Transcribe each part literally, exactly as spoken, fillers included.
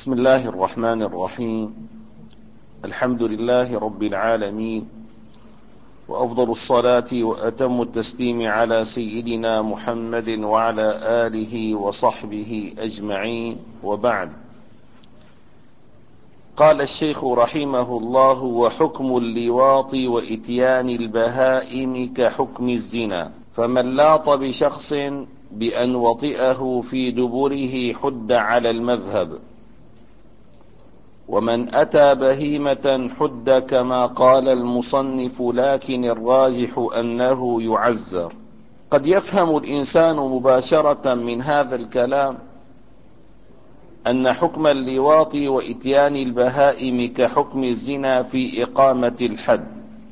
بسم الله الرحمن الرحيم. الحمد لله رب العالمين، وأفضل الصلاة وأتم التسليم على سيدنا محمد وعلى آله وصحبه أجمعين، وبعد. قال الشيخ رحمه الله: وحكم اللواط وإتيان البهائم كحكم الزنا، فمن لاط بشخص بأن وطئه في دبره حد على المذهب، ومن أتى بهيمة حد كما قال المصنف، لكن الراجح أنه يعزر. قد يفهم الإنسان مباشرة من هذا الكلام أن حكم اللواط وإتيان البهائم كحكم الزنا في إقامة الحد،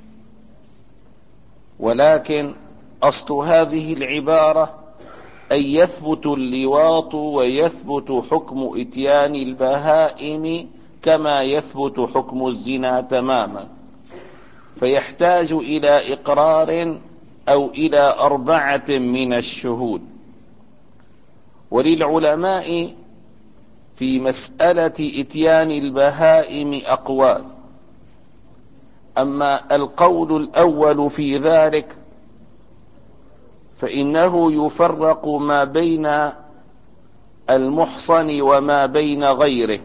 ولكن أصل هذه العبارة أن يثبت اللواط ويثبت حكم إتيان البهائم كما يثبت حكم الزنا تماما، فيحتاج إلى إقرار أو إلى أربعة من الشهود. وللعلماء في مسألة إتيان البهائم أقوال، أما القول الأول في ذلك فإنه يفرق ما بين المحصن وما بين غيره،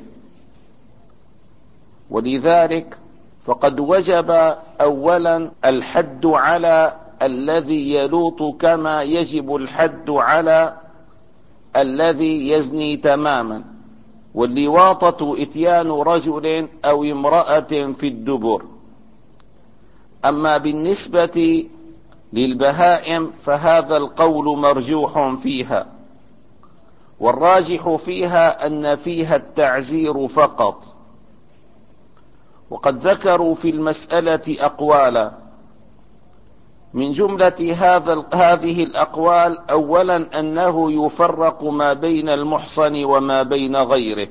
ولذلك فقد وجب أولا الحد على الذي يلوط كما يجب الحد على الذي يزني تماما، واللواطة إتيان رجل أو امرأة في الدبر. أما بالنسبة للبهائم فهذا القول مرجوح فيها، والراجح فيها أن فيها التعزير فقط. وقد ذكروا في المسألة أقوالا، من جملة هذا هذه الأقوال أولا أنه يفرق ما بين المحصن وما بين غيره،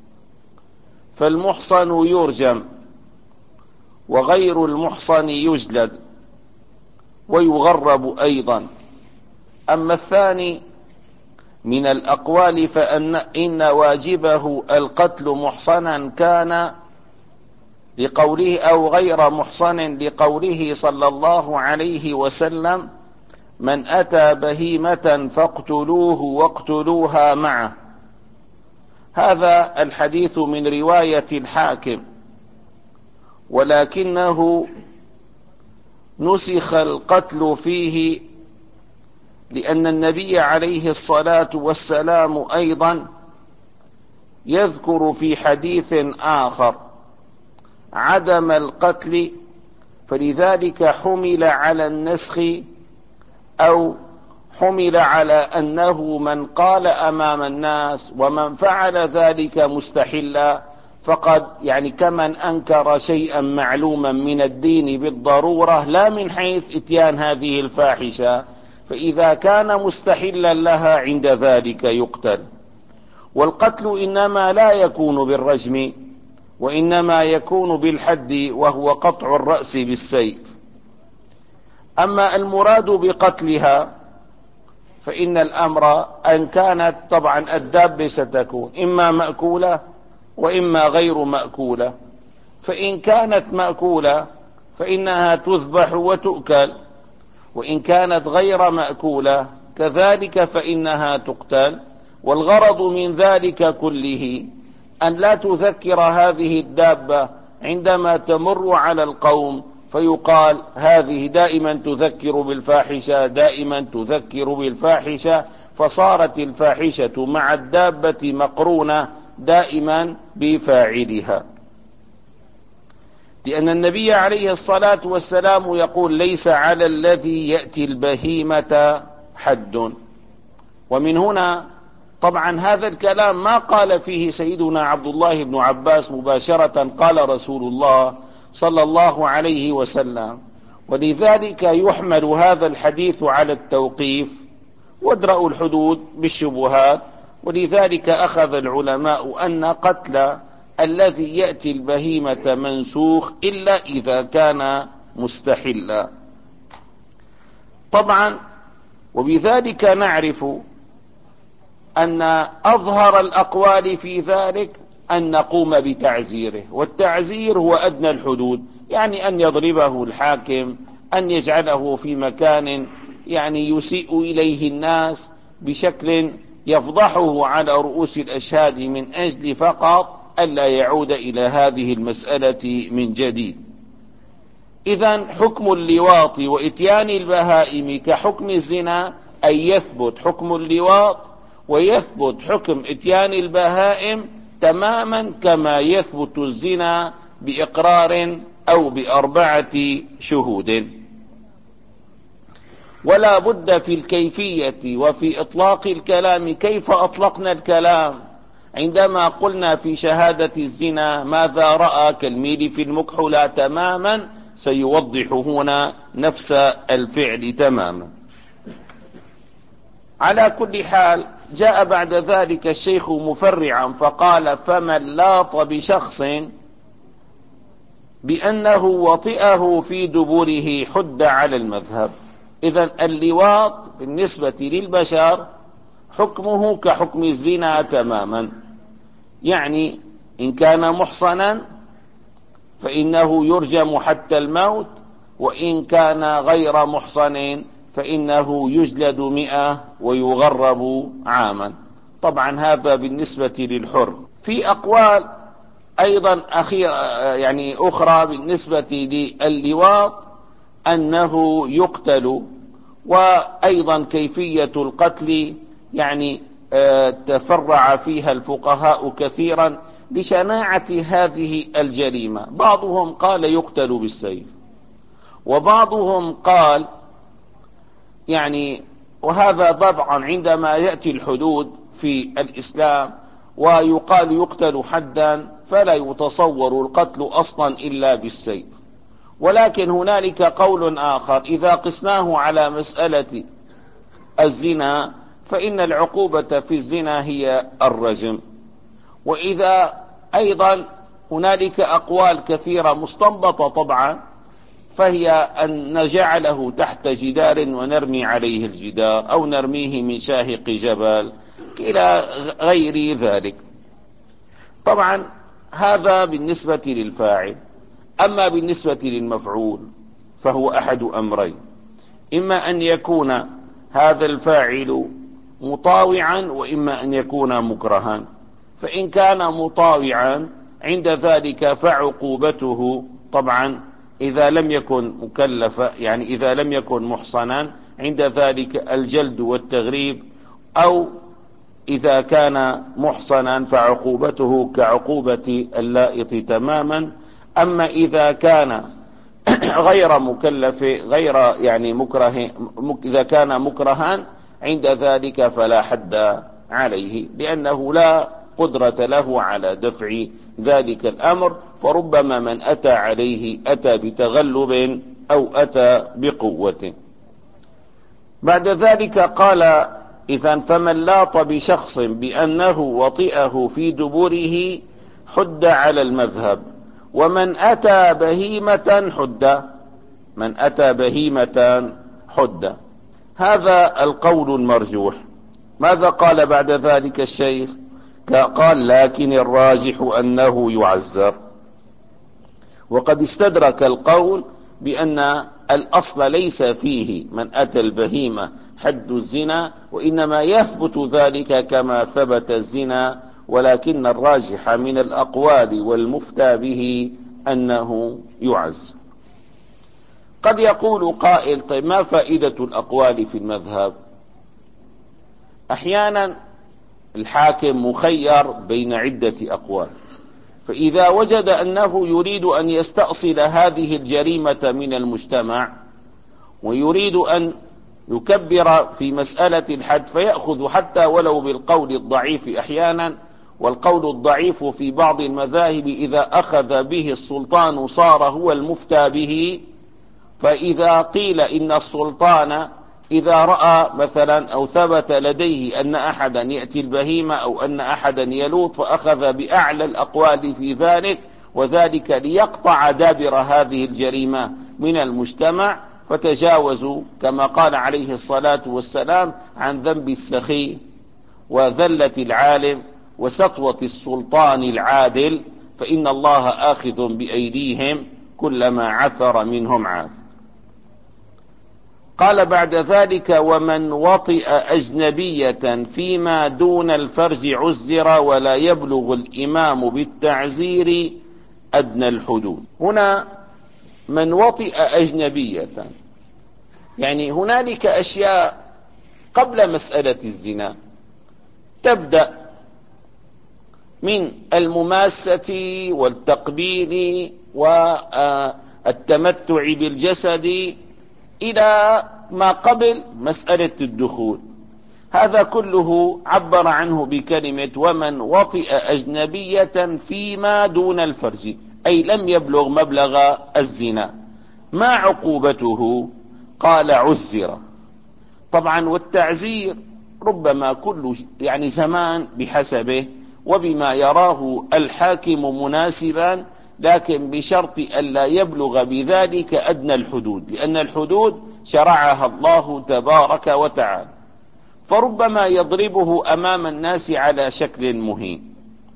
فالمحصن يرجم وغير المحصن يجلد ويغرب أيضا. أما الثاني من الأقوال فأن إن واجبه القتل محصنا كان لقوله أو غير محصن، لقوله صلى الله عليه وسلم: من أتى بهيمة فاقتلوه واقتلوها معه. هذا الحديث من رواية الحاكم، ولكنه نسخ القتل فيه لأن النبي عليه الصلاة والسلام أيضا يذكر في حديث آخر عدم القتل، فلذلك حمل على النسخ أو حمل على أنه من قال أمام الناس ومن فعل ذلك مستحلا فقد يعني كمن أنكر شيئا معلوما من الدين بالضرورة، لا من حيث إتيان هذه الفاحشة، فإذا كان مستحلا لها عند ذلك يقتل. والقتل إنما لا يكون بالرجم، وإنما يكون بالحد، وهو قطع الرأس بالسيف. أما المراد بقتلها فإن الأمر أن كانت طبعا الدابة ستكون إما مأكولة وإما غير مأكولة، فإن كانت مأكولة فإنها تذبح وتؤكل، وإن كانت غير مأكولة كذلك فإنها تقتل. والغرض من ذلك كله أن لا تذكر هذه الدابة عندما تمر على القوم فيقال هذه دائما تذكر بالفاحشة، دائما تذكر بالفاحشة، فصارت الفاحشة مع الدابة مقرونة دائما بفاعلها. لأن النبي عليه الصلاة والسلام يقول: ليس على الذي يأتي البهيمة حد. ومن هنا طبعا هذا الكلام ما قال فيه سيدنا عبد الله بن عباس مباشرة، قال رسول الله صلى الله عليه وسلم، ولذلك يحمل هذا الحديث على التوقيف وادرأوا الحدود بالشبهات. ولذلك أخذ العلماء أن قتل الذي يأتي البهيمة منسوخ إلا إذا كان مستحلا. طبعا وبذلك نعرف أن أظهر الأقوال في ذلك أن نقوم بتعزيره، والتعزير هو أدنى الحدود، يعني أن يضربه الحاكم، أن يجعله في مكان يعني يسيء إليه الناس بشكل يفضحه على رؤوس الأشهاد من أجل فقط ألا يعود إلى هذه المسألة من جديد. إذن حكم اللواط وإتيان البهائم كحكم الزنا، أي يثبت حكم اللواط ويثبت حكم إتيان البهائم تماما كما يثبت الزنا بإقرار أو بأربعة شهود. ولا بد في الكيفية وفي إطلاق الكلام. كيف أطلقنا الكلام عندما قلنا في شهادة الزنا ماذا رأى كالميل في المكحلة تماما؟ سيوضح هنا نفس الفعل تماما. على كل حال جاء بعد ذلك الشيخ مفرعا فقال: فمن لاط بشخص بأنه وطئه في دبره حد على المذهب. إذن اللواط بالنسبة للبشر حكمه كحكم الزنا تماما، يعني إن كان محصنا فإنه يرجم حتى الموت، وإن كان غير محصن فإنه يجلد مئة ويغرب عاما. طبعا هذا بالنسبة للحر. في أقوال أيضا أخيرة يعني أخرى بالنسبة للواط أنه يقتل، وأيضا كيفية القتل يعني تفرع فيها الفقهاء كثيرا لشناعة هذه الجريمة. بعضهم قال يقتل بالسيف، وبعضهم قال يعني، وهذا طبعا عندما يأتي الحدود في الإسلام ويقال يقتل حدا فلا يتصور القتل أصلا إلا بالسيف. ولكن هنالك قول آخر: إذا قسناه على مسألة الزنا فإن العقوبة في الزنا هي الرجم. وإذا أيضا هنالك أقوال كثيرة مستنبطة طبعا، فهي أن نجعله تحت جدار ونرمي عليه الجدار، أو نرميه من شاهق جبل إلى غير ذلك. طبعا هذا بالنسبة للفاعل. أما بالنسبة للمفعول فهو أحد أمرين: إما أن يكون هذا الفاعل مطاوعا، وإما أن يكون مكرها. فإن كان مطاوعا عند ذلك فعقوبته طبعا إذا لم يكن مكلفا، يعني إذا لم يكن محصنا، عند ذلك الجلد والتغريب، أو إذا كان محصنا فعقوبته كعقوبة اللائط تماما. أما إذا كان غير مكلف غير يعني مكره، إذا كان مكرها عند ذلك فلا حد عليه، لأنه لا قدرة له على دفع ذلك الأمر، فربما من أتى عليه أتى بتغلب أو أتى بقوة. بعد ذلك قال: إذن فمن لاط بشخص بأنه وطئه في دبره حد على المذهب، ومن أتى بهيمة حد. من أتى بهيمة حد. هذا القول المرجوح. ماذا قال بعد ذلك الشيخ؟ قال: لكن الراجح أنه يعزر. وقد استدرك القول بأن الأصل ليس فيه من أتى البهيمة حد الزنا، وإنما يثبت ذلك كما ثبت الزنا، ولكن الراجح من الأقوال والمفتى به أنه يعزر. قد يقول قائل: طيب ما فائدة الأقوال في المذهب؟ أحيانا الحاكم مخير بين عدة أقوال، فإذا وجد أنه يريد أن يستأصل هذه الجريمة من المجتمع ويريد أن يكبر في مسألة الحد، فيأخذ حتى ولو بالقول الضعيف أحيانا. والقول الضعيف في بعض المذاهب إذا أخذ به السلطان صار هو المفتى به. فإذا قيل إن السلطان إذا رأى مثلا أو ثبت لديه أن أحدا يأتي البهيمة أو أن أحدا يلوط، فأخذ بأعلى الأقوال في ذلك، وذلك ليقطع دابر هذه الجريمة من المجتمع، فتجاوزوا كما قال عليه الصلاة والسلام عن ذنب السخي وذلة العالم وسطوة السلطان العادل، فإن الله آخذ بأيديهم كلما عثر منهم عاثر. قال بعد ذلك: ومن وطئ أجنبية فيما دون الفرج عزر ولا يبلغ الإمام بالتعزير أدنى الحدود. هنا من وطئ أجنبية، يعني هنالك أشياء قبل مسألة الزنا، تبدأ من المماسة والتقبيل والتمتع بالجسد إلى ما قبل مسألة الدخول. هذا كله عبر عنه بكلمة ومن وطئ أجنبية فيما دون الفرج، أي لم يبلغ مبلغ الزنا. ما عقوبته؟ قال عزر. طبعا والتعزير ربما كل يعني زمان بحسبه وبما يراه الحاكم مناسبا، لكن بشرط ألا يبلغ بذلك أدنى الحدود، لأن الحدود شرعها الله تبارك وتعالى. فربما يضربه أمام الناس على شكل مهين،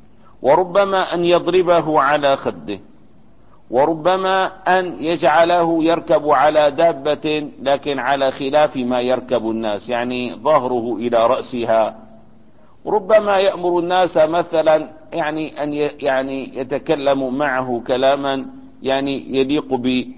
وربما أن يضربه على خده، وربما أن يجعله يركب على دابة لكن على خلاف ما يركب الناس، يعني ظهره إلى رأسها. ربما يأمر الناس مثلا يعني أن يعني يتكلم معه كلاما يعني يليق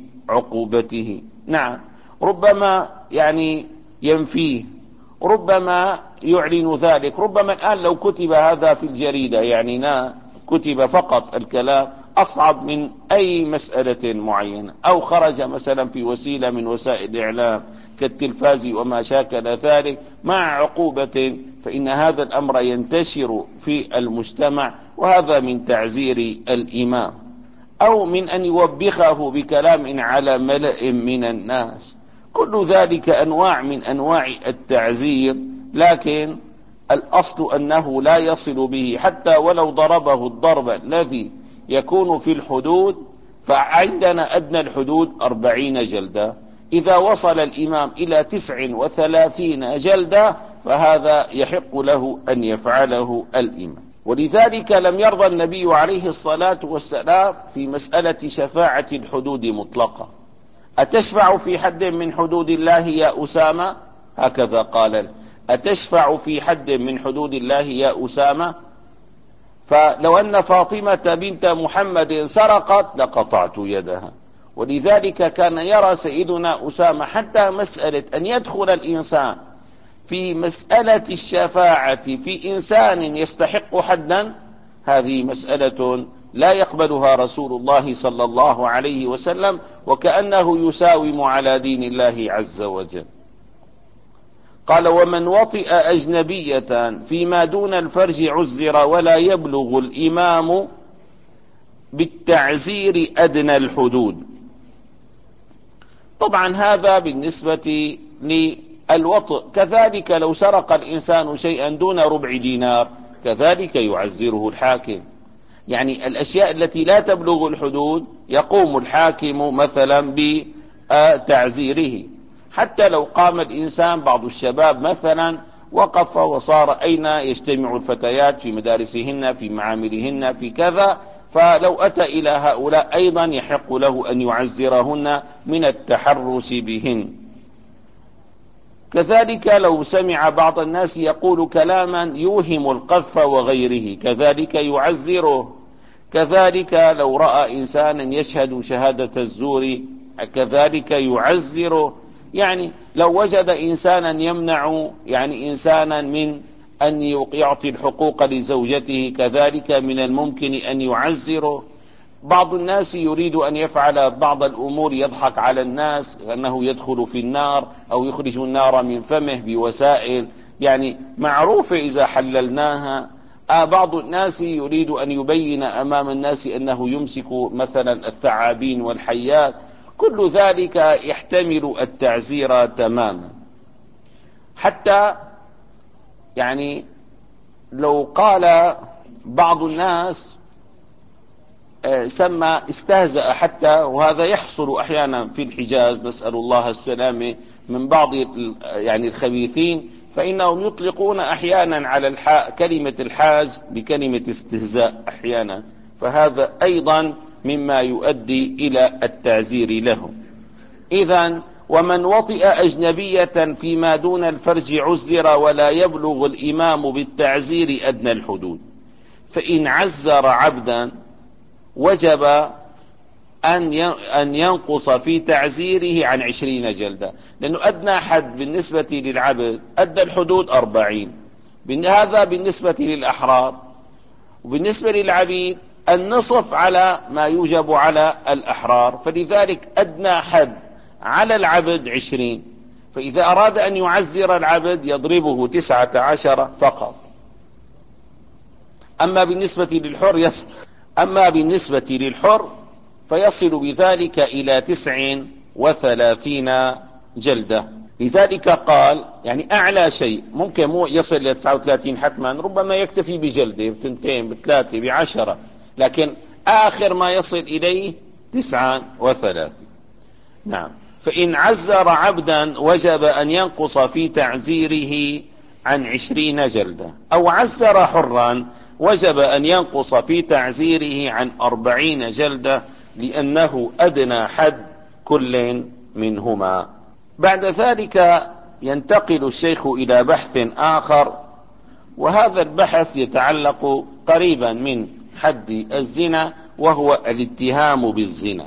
بعقوبته. نعم، ربما يعني ينفيه، ربما يعلن ذلك. ربما الآن لو كتب هذا في الجريدة، يعني نا كتب فقط الكلام، أصعب من أي مسألة معينة، أو خرج مثلا في وسيلة من وسائل الإعلام كالتلفاز وما شاكل ذلك مع عقوبة، فإن هذا الأمر ينتشر في المجتمع، وهذا من تعزير الإمام. أو من أن يوبخه بكلام على ملأ من الناس، كل ذلك أنواع من أنواع التعزير، لكن الأصل أنه لا يصل به، حتى ولو ضربه الضرب الذي يكون في الحدود، فعندنا أدنى الحدود أربعين جلدة. إذا وصل الإمام إلى تسع وثلاثين جلدة فهذا يحق له أن يفعله الإمام. ولذلك لم يرضى النبي عليه الصلاة والسلام في مسألة شفاعة الحدود مطلقة. أتشفع في حد من حدود الله يا أسامة؟ هكذا قال: أتشفع في حد من حدود الله يا أسامة؟ فلو أن فاطمة بنت محمد سرقت لقطعت يدها. ولذلك كان يرى سيدنا أسامة حتى مسألة أن يدخل الإنسان في مسألة الشفاعة في إنسان يستحق حدا، هذه مسألة لا يقبلها رسول الله صلى الله عليه وسلم، وكأنه يساوم على دين الله عز وجل. قال: ومن وطئ أجنبية فيما دون الفرج عزر ولا يبلغ الإمام بالتعزير أدنى الحدود. طبعا هذا بالنسبة للوطئ. كذلك لو سرق الإنسان شيئا دون ربع دينار كذلك يعزره الحاكم. يعني الأشياء التي لا تبلغ الحدود يقوم الحاكم مثلا بتعزيره. حتى لو قام الإنسان، بعض الشباب مثلا وقف وصار أين يجتمع الفتيات؟ في مدارسهن، في معاملهن، في كذا، فلو أتى إلى هؤلاء أيضا يحق له أن يعزرهن من التحرش بهن. كذلك لو سمع بعض الناس يقول كلاما يوهم القذف وغيره كذلك يعزره. كذلك لو رأى إنسانا يشهد شهادة الزور كذلك يعزره. يعني لو وجد إنسانا يمنع يعني إنسانا من أن يعطي الحقوق لزوجته كذلك من الممكن أن يعزره. بعض الناس يريد أن يفعل بعض الأمور يضحك على الناس أنه يدخل في النار أو يخرج النار من فمه بوسائل يعني معروفة إذا حللناها. بعض الناس يريد أن يبين أمام الناس أنه يمسك مثلا الثعابين والحيات. كل ذلك يحتمل التعزير تماما. حتى يعني لو قال بعض الناس سمى استهزأ، حتى وهذا يحصل أحيانا في الحجاز، نسأل الله السلامة، من بعض يعني الخبيثين فإنهم يطلقون أحيانا على الحاء كلمة الحاج بكلمة استهزاء أحيانا، فهذا أيضا مما يؤدي إلى التعزير لهم. إذن ومن وطئ أجنبية فيما دون الفرج عزر ولا يبلغ الإمام بالتعزير أدنى الحدود. فإن عزر عبدا وجب أن ينقص في تعزيره عن عشرين جلدة، لأنه أدنى حد بالنسبة للعبد أدنى الحدود أربعين، هذا بالنسبة للأحرار، وبالنسبة للعبيد النصف على ما يوجب على الأحرار، فلذلك أدنى حد على العبد عشرين، فإذا أراد أن يعزر العبد يضربه تسعة عشر فقط. أما بالنسبة للحر يصل أما بالنسبة للحر فيصل بذلك إلى تسع وثلاثين جلدة. لذلك قال يعني أعلى شيء ممكن مو يصل إلى تسعة وثلاثين حتما، ربما يكتفي بجلدة بتنتين بثلاثة بعشرة، لكن آخر ما يصل إليه تسعة وثلاثين. نعم. فإن عزر عبدا وجب أن ينقص في تعزيره عن عشرين جلدة، أو عزر حرا وجب أن ينقص في تعزيره عن أربعين جلدة، لأنه أدنى حد كل منهما. بعد ذلك ينتقل الشيخ إلى بحث آخر، وهذا البحث يتعلق قريبا من حد الزنا، وهو الاتهام بالزنا.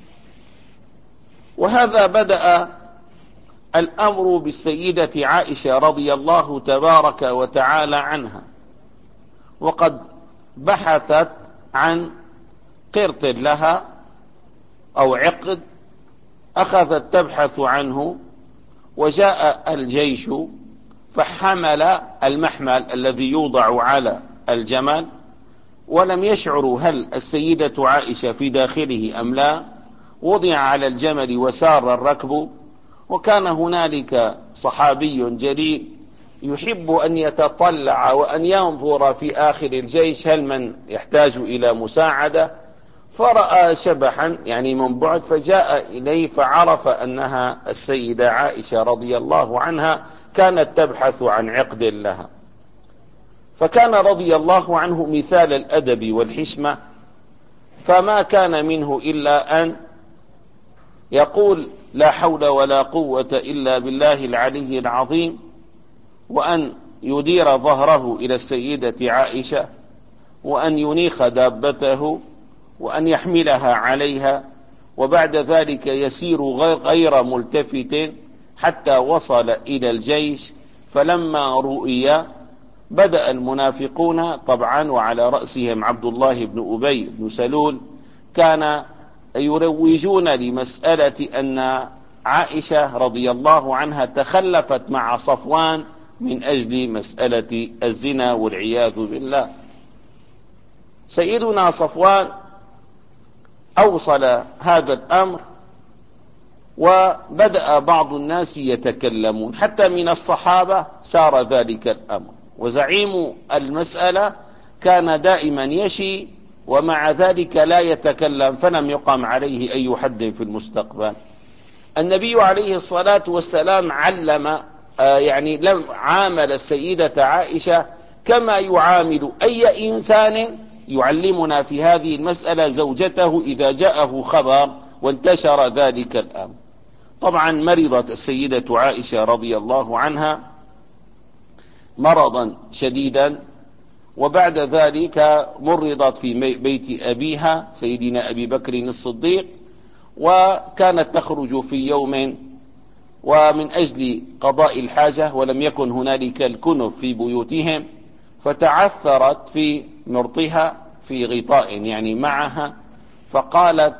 وهذا بدأ الأمر بالسيدة عائشة رضي الله تبارك وتعالى عنها، وقد بحثت عن قرط لها أو عقد، أخذت تبحث عنه، وجاء الجيش فحمل المحمل الذي يوضع على الجمل، ولم يشعروا هل السيدة عائشة في داخله أم لا، وضع على الجمل وسار الركب. وكان هنالك صحابي جليل يحب أن يتطلع وأن ينظر في آخر الجيش هل من يحتاج إلى مساعدة، فرأى شبحا يعني من بعد، فجاء إليه فعرف أنها السيدة عائشة رضي الله عنها كانت تبحث عن عقد لها. فكان رضي الله عنه مثال الأدب والحشمة، فما كان منه إلا أن يقول لا حول ولا قوة إلا بالله العلي العظيم، وأن يدير ظهره إلى السيدة عائشة، وأن ينيخ دابته، وأن يحملها عليها، وبعد ذلك يسير غير ملتفت حتى وصل إلى الجيش. فلما رؤي بدأ المنافقون طبعا، وعلى رأسهم عبد الله بن أبي بن سلول، كان يروجون لمسألة أن عائشة رضي الله عنها تخلفت مع صفوان من أجل مسألة الزنا والعياذ بالله. سيدنا صفوان أوصل هذا الأمر، وبدأ بعض الناس يتكلمون، حتى من الصحابة سار ذلك الأمر، وزعيم المسألة كان دائما يشي ومع ذلك لا يتكلم، فلم يقم عليه أي حد في المستقبل. النبي عليه الصلاة والسلام علم آه يعني لم عامل السيدة عائشة كما يعامل أي إنسان يعلمنا في هذه المسألة زوجته إذا جاءه خبر وانتشر ذلك الأمر. طبعا مرضت السيدة عائشة رضي الله عنها مرضا شديدا، وبعد ذلك مرضت في بيت أبيها سيدنا أبي بكر الصديق، وكانت تخرج في يوم ومن أجل قضاء الحاجة، ولم يكن هنالك الكنف في بيوتهم، فتعثرت في مرطها في غطاء يعني معها، فقالت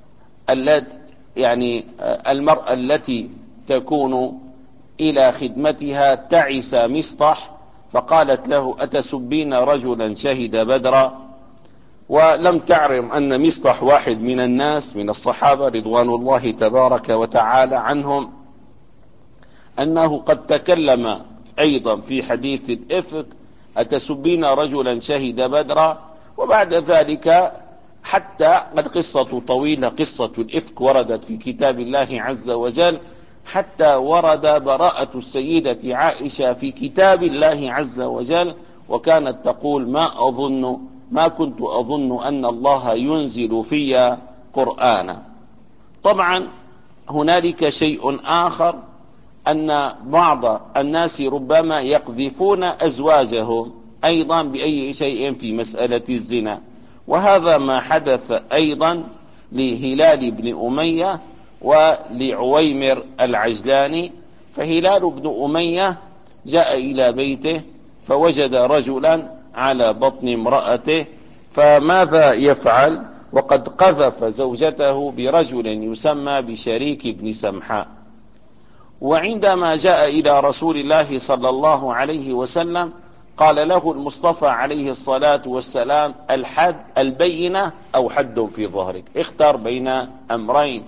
يعني المرأة التي تكون إلى خدمتها تعس مصطح، فقالت له أتسبين رجلا شهد بدرا؟ ولم تعلم أن مصطح واحد من الناس من الصحابة رضوان الله تبارك وتعالى عنهم، أنه قد تكلم أيضا في حديث الإفك أتسبين رجلا شهد بدرا. وبعد ذلك حتى قد قصة طويلة، قصة الإفك وردت في كتاب الله عز وجل، حتى ورد براءة السيدة عائشة في كتاب الله عز وجل، وكانت تقول ما أظن ما كنت أظن أن الله ينزل في قرآنا. طبعا هنالك شيء آخر، أن بعض الناس ربما يقذفون أزواجهم أيضا بأي شيء في مسألة الزنا، وهذا ما حدث أيضا لهلال بن أمية ولعويمر العجلاني. فهلال بن أمية جاء إلى بيته فوجد رجلا على بطن امرأته، فماذا يفعل وقد قذف زوجته برجل يسمى بشريك بن سمحاء؟ وعندما جاء إلى رسول الله صلى الله عليه وسلم قال له المصطفى عليه الصلاة والسلام الحد البينة أو حد في ظهرك، اختر بين أمرين.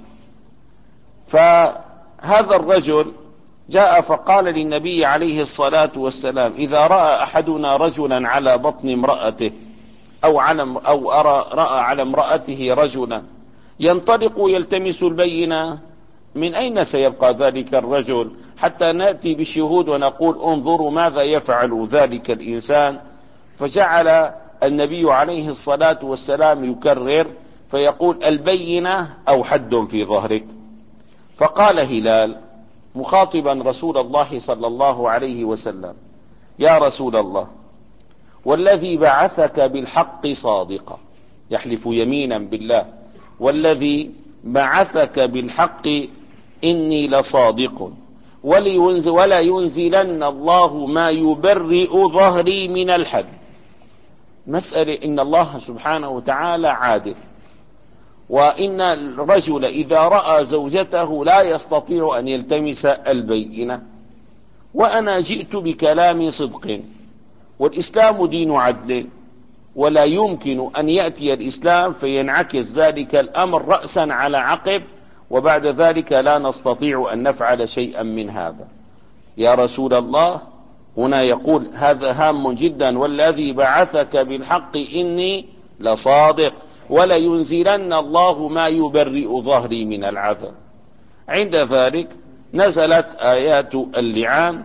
فهذا الرجل جاء فقال للنبي عليه الصلاة والسلام إذا رأى أحدنا رجلا على بطن امرأته أو, على أو أرى رأى على امرأته رجلا ينطلق يلتمس البينة، من أين سيبقى ذلك الرجل حتى نأتي بالشهود ونقول انظروا ماذا يفعل ذلك الإنسان؟ فجعل النبي عليه الصلاة والسلام يكرر فيقول البينة أو حد في ظهرك. فقال هلال مخاطبا رسول الله صلى الله عليه وسلم يا رسول الله والذي بعثك بالحق صادقا، يحلف يمينا بالله والذي بعثك بالحق إني لصادق، ولا ينزلن الله ما يبرئ ظهري من الحد. مسألة إن الله سبحانه وتعالى عادل، وإن الرجل إذا رأى زوجته لا يستطيع أن يلتمس البينة، وأنا جئت بكلام صدق، والإسلام دين عدل، ولا يمكن أن يأتي الإسلام فينعكس ذلك الأمر رأسا على عقب وبعد ذلك لا نستطيع أن نفعل شيئا من هذا. يا رسول الله هنا يقول هذا هام جدا، والذي بعثك بالحق إني لصادق ولا ينزلن الله ما يبرئ ظهري من العذاب. عند ذلك نزلت آيات اللعان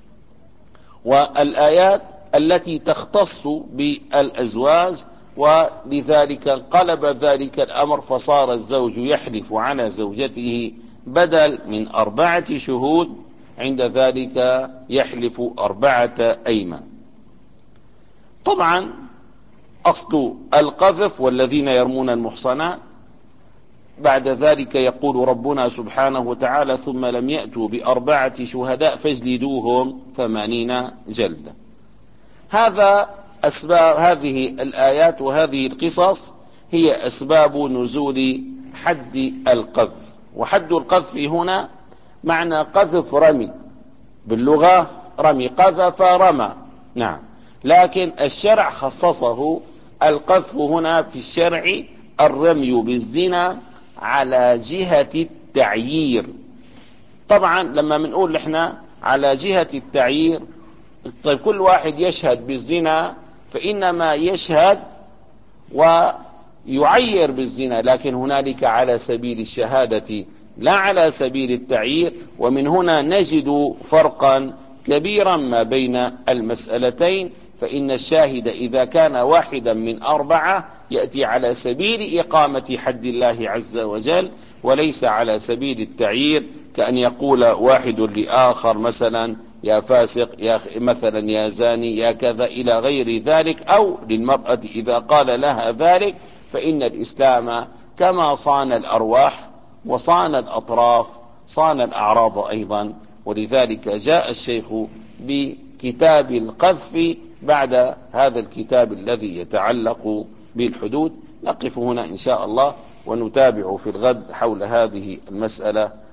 والآيات التي تختص بالأزواج، ولذلك انقلب ذلك الأمر فصار الزوج يحلف على زوجته بدل من أربعة شهود، عند ذلك يحلف أربعة أيمان. طبعا أصل القذف والذين يرمون المحصنات، بعد ذلك يقول ربنا سبحانه وتعالى ثم لم يأتوا بأربعة شهداء فاجلدوهم ثمانين جلدة. هذا أسباب هذه الآيات وهذه القصص هي أسباب نزول حد القذف. وحد القذف هنا معنى قذف رمي، باللغة رمي، قذف رمى، نعم، لكن الشرع خصصه القذف هنا في الشرع الرمي بالزنا على جهة التعيير. طبعا لما بنقول احنا على جهة التعيير، طيب كل واحد يشهد بالزنا فإنما يشهد ويعير بالزنا، لكن هنالك على سبيل الشهادة لا على سبيل التعيير. ومن هنا نجد فرقا كبيرا ما بين المسألتين، فإن الشاهد إذا كان واحدا من أربعة يأتي على سبيل إقامة حد الله عز وجل وليس على سبيل التعيير، كأن يقول واحد لآخر مثلا يا فاسق، يا مثلا يا زاني، يا كذا إلى غير ذلك، أو للمرأة إذا قال لها ذلك، فإن الإسلام كما صان الأرواح وصان الأطراف صان الأعراض أيضا. ولذلك جاء الشيخ بكتاب القذف بعد هذا الكتاب الذي يتعلق بالحدود. نقف هنا إن شاء الله ونتابع في الغد حول هذه المسألة.